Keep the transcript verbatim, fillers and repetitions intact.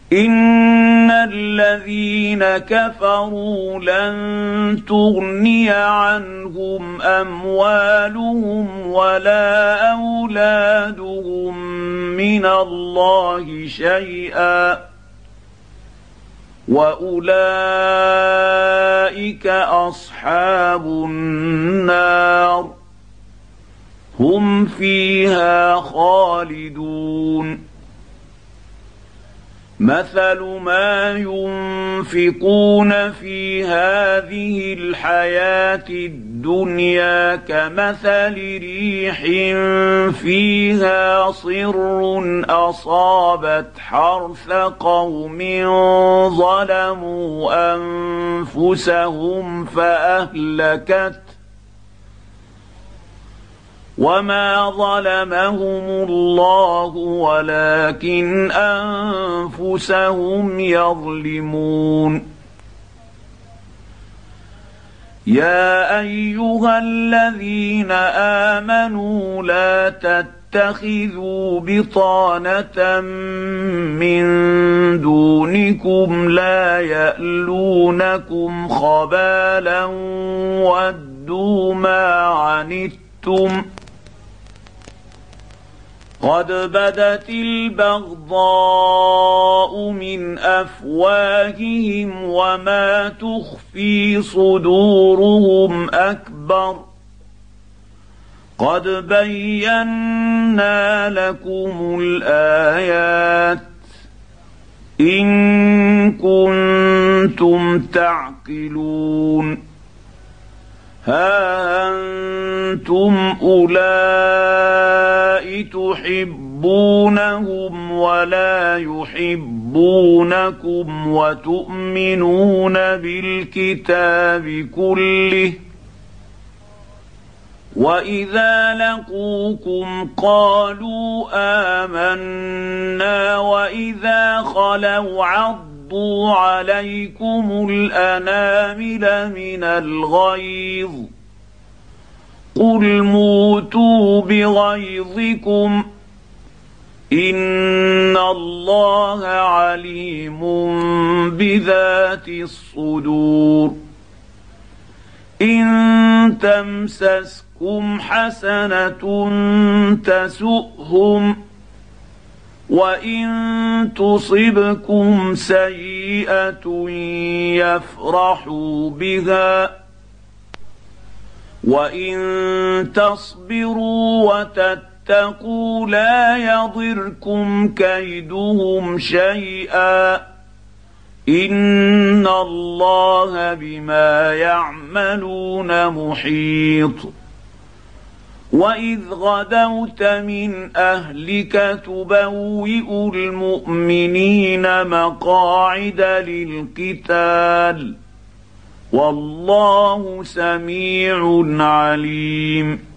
إن الذين كفروا لن تغني عنهم أموالهم ولا أولادهم من الله شيئا وأولئك أصحاب النار هم فيها خالدون. مثل ما ينفقون في هذه الحياة الدنيا كمثل ريح فيها صر أصابت حرث قوم ظلموا أنفسهم فأهلكت وما ظلمهم الله ولكن أنفسهم يظلمون. يا أيها الذين آمنوا لا تتخذوا بطانة من دونكم لا يألونكم خبالا ودوا ما عنتم قد بدت البغضاء من أفواههم وما تخفي صدورهم أكبر قد بينا لكم الآيات إن كنتم تعقلون. ها أنتم أولئك تحبونهم ولا يحبونكم وتؤمنون بالكتاب كله وإذا لقوكم قالوا آمنا وإذا خلوا عضوا عليكم الأنامل من الغيظ قل موتوا بغيظكم إن الله عليم بذات الصدور. إن تمسسكم حسنة تسؤهم وإن تصبكم سيئة يفرحوا بها وإن تصبروا وتتقوا لا يضركم كيدهم شيئا إن الله بما يعملون محيط. وإذ غدوت من أهلك تبوئ المؤمنين مقاعد للقتال والله سميع عليم.